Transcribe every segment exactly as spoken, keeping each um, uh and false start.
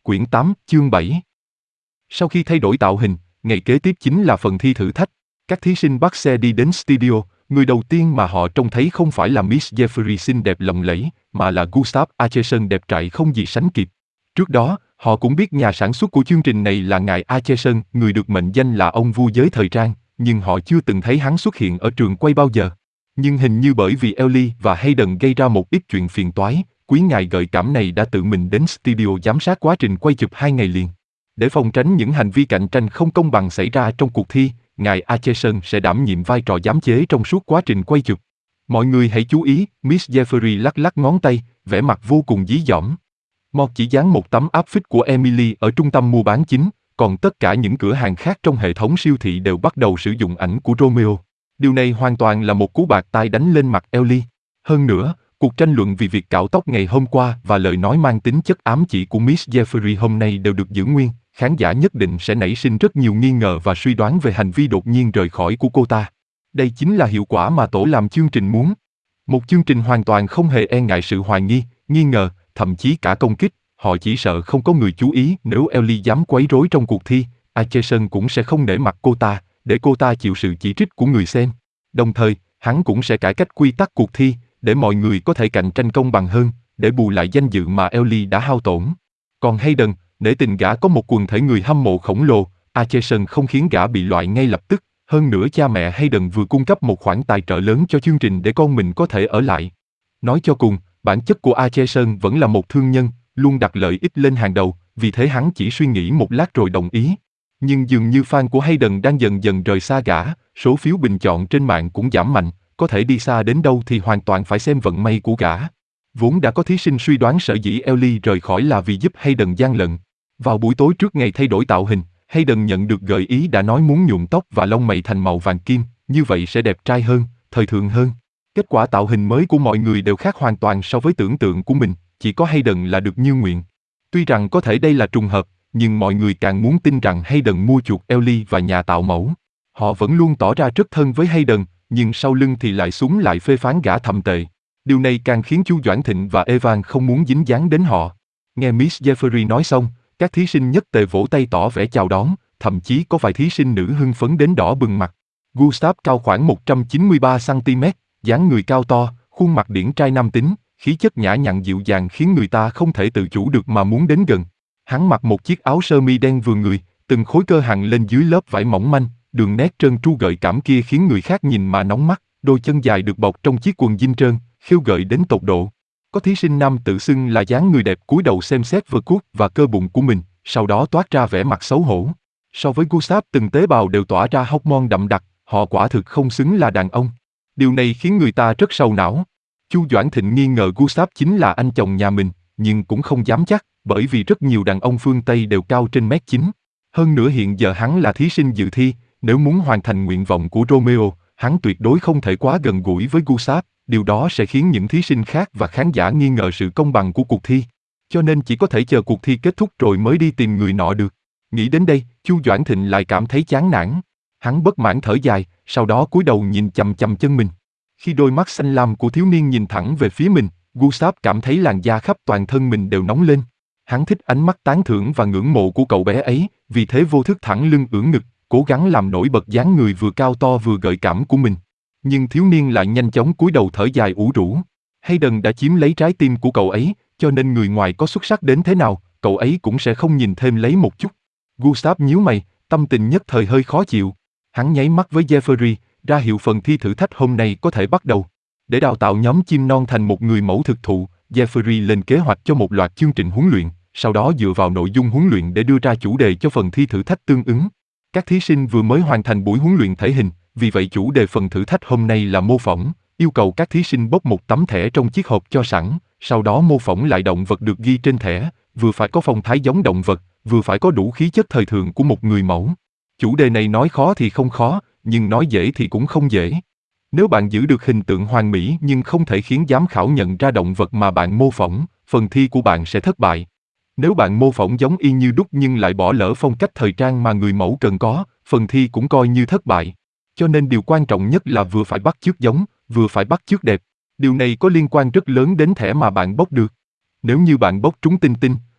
Quyển tám, chương bảy. Sau khi thay đổi tạo hình, ngày kế tiếp chính là phần thi thử thách. Các thí sinh bắt xe đi đến studio, người đầu tiên mà họ trông thấy không phải là Miss Jeffrey xinh đẹp lộng lẫy, mà là Gustav Acherson đẹp trai không gì sánh kịp. Trước đó, họ cũng biết nhà sản xuất của chương trình này là ngài Acherson, người được mệnh danh là ông vua giới thời trang, nhưng họ chưa từng thấy hắn xuất hiện ở trường quay bao giờ. Nhưng hình như bởi vì Ellie và Hayden gây ra một ít chuyện phiền toái, quý ngài gợi cảm này đã tự mình đến studio giám sát quá trình quay chụp hai ngày liền. Để phòng tránh những hành vi cạnh tranh không công bằng xảy ra trong cuộc thi, ngài Acherson sẽ đảm nhiệm vai trò giám chế trong suốt quá trình quay chụp. Mọi người hãy chú ý, Miss Jeffrey lắc lắc ngón tay, vẻ mặt vô cùng dí dỏm. Mort chỉ dán một tấm áp phích của Emily ở trung tâm mua bán chính, còn tất cả những cửa hàng khác trong hệ thống siêu thị đều bắt đầu sử dụng ảnh của Romeo. Điều này hoàn toàn là một cú bạt tai đánh lên mặt Ellie. Hơn nữa, cuộc tranh luận vì việc cạo tóc ngày hôm qua và lời nói mang tính chất ám chỉ của Miss Jeffrey hôm nay đều được giữ nguyên. Khán giả nhất định sẽ nảy sinh rất nhiều nghi ngờ và suy đoán về hành vi đột nhiên rời khỏi của cô ta. Đây chính là hiệu quả mà tổ làm chương trình muốn. Một chương trình hoàn toàn không hề e ngại sự hoài nghi, nghi ngờ, thậm chí cả công kích. Họ chỉ sợ không có người chú ý. Nếu Ellie dám quấy rối trong cuộc thi, Acherson cũng sẽ không nể mặt cô ta, để cô ta chịu sự chỉ trích của người xem. Đồng thời, hắn cũng sẽ cải cách quy tắc cuộc thi, để mọi người có thể cạnh tranh công bằng hơn, để bù lại danh dự mà Ellie đã hao tổn. Còn Hayden, nể tình gã có một quần thể người hâm mộ khổng lồ, Acherson không khiến gã bị loại ngay lập tức. Hơn nữa cha mẹ Hayden vừa cung cấp một khoản tài trợ lớn cho chương trình để con mình có thể ở lại. Nói cho cùng, bản chất của Acherson vẫn là một thương nhân, luôn đặt lợi ích lên hàng đầu, vì thế hắn chỉ suy nghĩ một lát rồi đồng ý. Nhưng dường như fan của Hayden đang dần dần rời xa gã, số phiếu bình chọn trên mạng cũng giảm mạnh, có thể đi xa đến đâu thì hoàn toàn phải xem vận may của gã. Vốn đã có thí sinh suy đoán sở dĩ Ellie rời khỏi là vì giúp Hayden gian lận. Vào buổi tối trước ngày thay đổi tạo hình, Hayden nhận được gợi ý đã nói muốn nhuộm tóc và lông mày thành màu vàng kim, như vậy sẽ đẹp trai hơn, thời thượng hơn. Kết quả tạo hình mới của mọi người đều khác hoàn toàn so với tưởng tượng của mình, chỉ có Hayden là được như nguyện. Tuy rằng có thể đây là trùng hợp, nhưng mọi người càng muốn tin rằng Hayden mua chuộc Ellie và nhà tạo mẫu. Họ vẫn luôn tỏ ra rất thân với Hayden, nhưng sau lưng thì lại súng lại phê phán gã thậm tệ. Điều này càng khiến Chu Doãn Thịnh và Evan không muốn dính dáng đến họ. Nghe Miss Jeffrey nói xong, các thí sinh nhất tề vỗ tay tỏ vẻ chào đón, thậm chí có vài thí sinh nữ hưng phấn đến đỏ bừng mặt. Gustav cao khoảng một trăm chín mươi ba xăng ti mét, dáng người cao to, khuôn mặt điển trai nam tính, khí chất nhã nhặn dịu dàng khiến người ta không thể tự chủ được mà muốn đến gần. Hắn mặc một chiếc áo sơ mi đen vừa người, từng khối cơ hằn lên dưới lớp vải mỏng manh, đường nét trơn tru gợi cảm kia khiến người khác nhìn mà nóng mắt, đôi chân dài được bọc trong chiếc quần jean trơn, khiêu gợi đến tột độ. Có thí sinh nam tự xưng là dáng người đẹp cúi đầu xem xét vơ cuốc và cơ bụng của mình, sau đó toát ra vẻ mặt xấu hổ. So với Gustav từng tế bào đều tỏa ra hormone đậm đặc, họ quả thực không xứng là đàn ông. Điều này khiến người ta rất sầu não. Chu Doãn Thịnh nghi ngờ Gustav chính là anh chồng nhà mình, nhưng cũng không dám chắc, bởi vì rất nhiều đàn ông phương Tây đều cao trên mét chín. Hơn nữa hiện giờ hắn là thí sinh dự thi, nếu muốn hoàn thành nguyện vọng của Romeo, hắn tuyệt đối không thể quá gần gũi với Gustav, điều đó sẽ khiến những thí sinh khác và khán giả nghi ngờ sự công bằng của cuộc thi. Cho nên chỉ có thể chờ cuộc thi kết thúc rồi mới đi tìm người nọ được. Nghĩ đến đây, Chu Doãn Thịnh lại cảm thấy chán nản. Hắn bất mãn thở dài, sau đó cúi đầu nhìn chằm chằm chân mình. Khi đôi mắt xanh lam của thiếu niên nhìn thẳng về phía mình, Gustav cảm thấy làn da khắp toàn thân mình đều nóng lên. Hắn thích ánh mắt tán thưởng và ngưỡng mộ của cậu bé ấy, vì thế vô thức thẳng lưng ưỡn ngực, cố gắng làm nổi bật dáng người vừa cao to vừa gợi cảm của mình. Nhưng thiếu niên lại nhanh chóng cúi đầu thở dài ủ rũ. Hayden đã chiếm lấy trái tim của cậu ấy, cho nên người ngoài có xuất sắc đến thế nào, cậu ấy cũng sẽ không nhìn thêm lấy một chút. Gustav nhíu mày, tâm tình nhất thời hơi khó chịu. Hắn nháy mắt với Jeffrey, ra hiệu phần thi thử thách hôm nay có thể bắt đầu. Để đào tạo nhóm chim non thành một người mẫu thực thụ, Jeffrey lên kế hoạch cho một loạt chương trình huấn luyện, sau đó dựa vào nội dung huấn luyện để đưa ra chủ đề cho phần thi thử thách tương ứng. Các thí sinh vừa mới hoàn thành buổi huấn luyện thể hình, vì vậy chủ đề phần thử thách hôm nay là mô phỏng, yêu cầu các thí sinh bốc một tấm thẻ trong chiếc hộp cho sẵn, sau đó mô phỏng lại động vật được ghi trên thẻ, vừa phải có phong thái giống động vật, vừa phải có đủ khí chất thời thượng của một người mẫu. Chủ đề này nói khó thì không khó, nhưng nói dễ thì cũng không dễ. Nếu bạn giữ được hình tượng hoàn mỹ nhưng không thể khiến giám khảo nhận ra động vật mà bạn mô phỏng, phần thi của bạn sẽ thất bại. Nếu bạn mô phỏng giống y như đúc nhưng lại bỏ lỡ phong cách thời trang mà người mẫu cần có, phần thi cũng coi như thất bại. Cho nên điều quan trọng nhất là vừa phải bắt chước giống, vừa phải bắt chước đẹp. Điều này có liên quan rất lớn đến thẻ mà bạn bốc được. Nếu như bạn bốc trúng tinh tinh,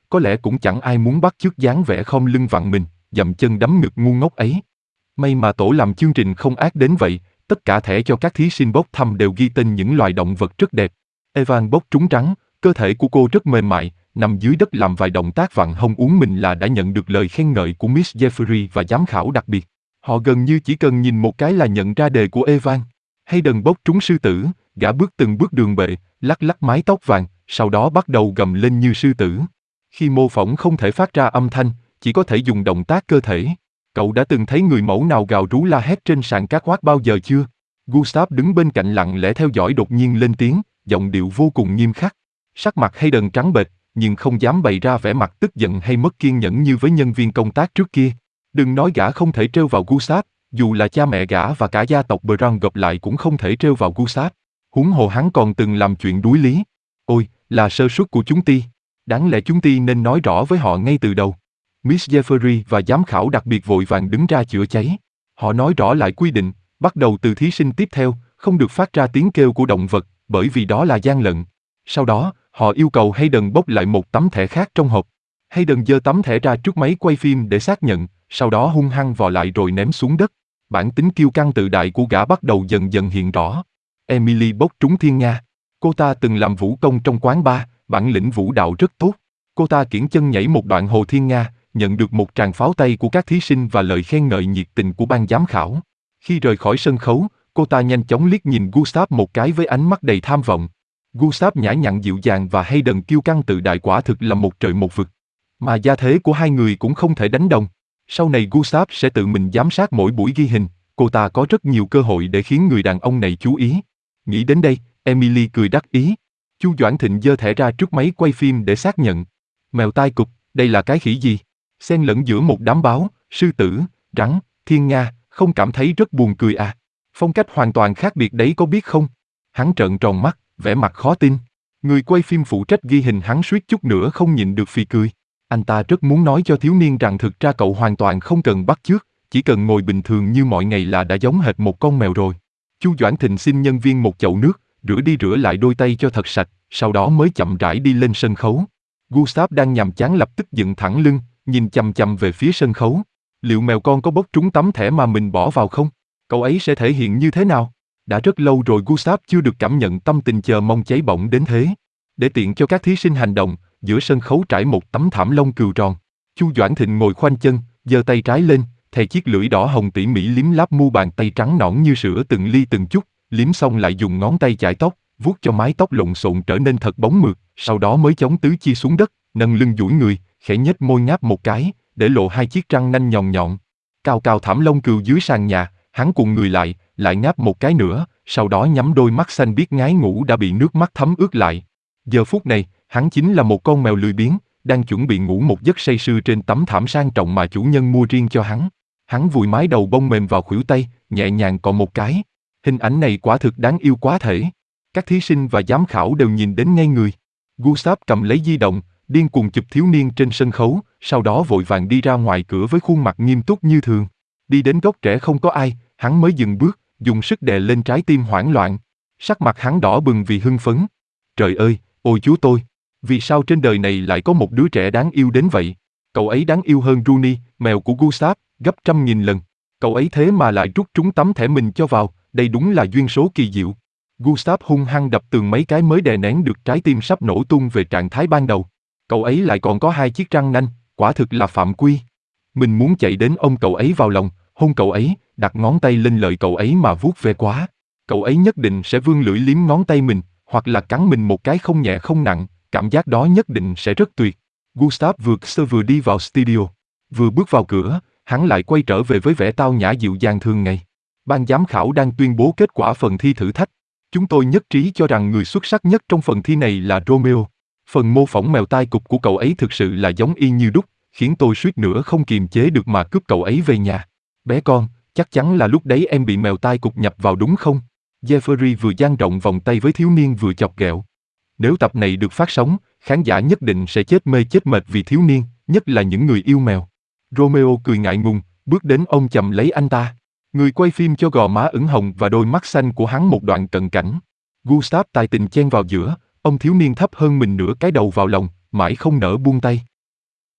có lẽ cũng chẳng ai muốn bắt chước dáng vẻ khom lưng vặn mình, dậm chân đấm ngực ngu ngốc ấy. May mà tổ làm chương trình không ác đến vậy, tất cả thẻ cho các thí sinh bốc thăm đều ghi tên những loài động vật rất đẹp. Evan bốc trúng trắng, cơ thể của cô rất mềm mại, nằm dưới đất làm vài động tác vặn hông uốn mình là đã nhận được lời khen ngợi của Miss Jeffrey và giám khảo đặc biệt. Họ gần như chỉ cần nhìn một cái là nhận ra đề của Evan. Hayden bốc trúng sư tử, gã bước từng bước đường bệ, lắc lắc mái tóc vàng, sau đó bắt đầu gầm lên như sư tử. Khi mô phỏng không thể phát ra âm thanh, chỉ có thể dùng động tác cơ thể. Cậu đã từng thấy người mẫu nào gào rú la hét trên sàn catwalk bao giờ chưa? Gustav đứng bên cạnh lặng lẽ theo dõi đột nhiên lên tiếng, giọng điệu vô cùng nghiêm khắc. Sắc mặt Hayden trắng bệch, nhưng không dám bày ra vẻ mặt tức giận hay mất kiên nhẫn như với nhân viên công tác trước kia. Đừng nói gã không thể trêu vào Gustav, dù là cha mẹ gã và cả gia tộc Brown gộp lại cũng không thể trêu vào Gustav. Huống hồ hắn còn từng làm chuyện đuối lý. Ôi, là sơ suất của chúng ti. Đáng lẽ chúng ti nên nói rõ với họ ngay từ đầu. Miss Jeffrey và giám khảo đặc biệt vội vàng đứng ra chữa cháy. Họ nói rõ lại quy định, bắt đầu từ thí sinh tiếp theo, không được phát ra tiếng kêu của động vật, bởi vì đó là gian lận. Sau đó, họ yêu cầu Hayden bốc lại một tấm thẻ khác trong hộp. Hayden giơ tấm thẻ ra trước máy quay phim để xác nhận, sau đó hung hăng vò lại rồi ném xuống đất. Bản tính kiêu căng tự đại của gã bắt đầu dần dần hiện rõ. Emily bốc trúng thiên nga. Cô ta từng làm vũ công trong quán bar, bản lĩnh vũ đạo rất tốt. Cô ta kiễng chân nhảy một đoạn hồ thiên nga, nhận được một tràng pháo tay của các thí sinh và lời khen ngợi nhiệt tình của ban giám khảo. Khi rời khỏi sân khấu, cô ta nhanh chóng liếc nhìn Gustav một cái với ánh mắt đầy tham vọng. Gustav nhã nhặn dịu dàng và Hayden kiêu căng tự đại quả thực là một trời một vực. Mà gia thế của hai người cũng không thể đánh đồng. Sau này Gustav sẽ tự mình giám sát mỗi buổi ghi hình, cô ta có rất nhiều cơ hội để khiến người đàn ông này chú ý. Nghĩ đến đây, Emily cười đắc ý. Chu Doãn Thịnh giơ thẻ ra trước máy quay phim để xác nhận. Mèo tai cụp, đây là cái khỉ gì? Xen lẫn giữa một đám báo, sư tử, rắn, thiên nga, không cảm thấy rất buồn cười à? Phong cách hoàn toàn khác biệt đấy có biết không? Hắn trợn tròn mắt, vẻ mặt khó tin. Người quay phim phụ trách ghi hình hắn suýt chút nữa không nhịn được phì cười. Anh ta rất muốn nói cho thiếu niên rằng thực ra cậu hoàn toàn không cần bắt chước, chỉ cần ngồi bình thường như mọi ngày là đã giống hệt một con mèo rồi. Chu Doãn Thịnh xin nhân viên một chậu nước, rửa đi rửa lại đôi tay cho thật sạch, sau đó mới chậm rãi đi lên sân khấu. Gustav đang nhàm chán lập tức dựng thẳng lưng, nhìn chằm chằm về phía sân khấu. Liệu mèo con có bốc trúng tấm thẻ mà mình bỏ vào không? Cậu ấy sẽ thể hiện như thế nào? Đã rất lâu rồi Gustav chưa được cảm nhận tâm tình chờ mong cháy bỏng đến thế. Để tiện cho các thí sinh hành động, giữa sân khấu trải một tấm thảm lông cừu tròn. Chu Doãn Thịnh ngồi khoanh chân, giơ tay trái lên, thè chiếc lưỡi đỏ hồng tỉ mỉ liếm láp mu bàn tay trắng nõn như sữa từng ly từng chút, liếm xong lại dùng ngón tay chải tóc, vuốt cho mái tóc lộn xộn trở nên thật bóng mượt, sau đó mới chống tứ chi xuống đất, nâng lưng duỗi người, khẽ nhếch môi ngáp một cái, để lộ hai chiếc răng nanh nhọn nhọn. Cao cao thảm lông cừu dưới sàn nhà, hắn cuộn người lại, lại ngáp một cái nữa, sau đó nhắm đôi mắt xanh biếc ngái ngủ đã bị nước mắt thấm ướt lại. Giờ phút này, hắn chính là một con mèo lười biếng, đang chuẩn bị ngủ một giấc say sưa trên tấm thảm sang trọng mà chủ nhân mua riêng cho hắn. Hắn vùi mái đầu bông mềm vào khuỷu tay, nhẹ nhàng cọ một cái. Hình ảnh này quả thực đáng yêu quá thể. Các thí sinh và giám khảo đều nhìn đến ngây người. Gustav cầm lấy di động, điên cuồng chụp thiếu niên trên sân khấu, sau đó vội vàng đi ra ngoài cửa với khuôn mặt nghiêm túc như thường. Đi đến góc trẻ không có ai, hắn mới dừng bước, dùng sức đè lên trái tim hoảng loạn. Sắc mặt hắn đỏ bừng vì hưng phấn. Trời ơi, ôi chúa tôi! Vì sao trên đời này lại có một đứa trẻ đáng yêu đến vậy? Cậu ấy đáng yêu hơn Rooney, mèo của Gustav, gấp trăm nghìn lần. Cậu ấy thế mà lại rút trúng tấm thẻ mình cho vào, đây đúng là duyên số kỳ diệu. Gustav hung hăng đập tường mấy cái mới đè nén được trái tim sắp nổ tung về trạng thái ban đầu. Cậu ấy lại còn có hai chiếc răng nanh, quả thực là phạm quy. Mình muốn chạy đến ôm cậu ấy vào lòng, hôn cậu ấy, đặt ngón tay lên lợi cậu ấy mà vuốt ve quá. Cậu ấy nhất định sẽ vươn lưỡi liếm ngón tay mình, hoặc là cắn mình một cái không nhẹ không nặng, cảm giác đó nhất định sẽ rất tuyệt. Gustav vừa sơ vừa đi vào studio. Vừa bước vào cửa, hắn lại quay trở về với vẻ tao nhã dịu dàng thường ngày. Ban giám khảo đang tuyên bố kết quả phần thi thử thách. Chúng tôi nhất trí cho rằng người xuất sắc nhất trong phần thi này là Romeo. Phần mô phỏng mèo tai cụp của cậu ấy thực sự là giống y như đúc, khiến tôi suýt nữa không kiềm chế được mà cướp cậu ấy về nhà. Bé con, chắc chắn là lúc đấy em bị mèo tai cụp nhập vào đúng không? Jeffrey vừa dang rộng vòng tay với thiếu niên vừa chọc ghẹo. Nếu tập này được phát sóng, khán giả nhất định sẽ chết mê chết mệt vì thiếu niên, nhất là những người yêu mèo. Romeo cười ngại ngùng, bước đến ôm chầm lấy anh ta. Người quay phim cho gò má ửng hồng và đôi mắt xanh của hắn một đoạn cận cảnh. Gustav tài tình chen vào giữa, ông thiếu niên thấp hơn mình nửa cái đầu vào lòng, mãi không nỡ buông tay.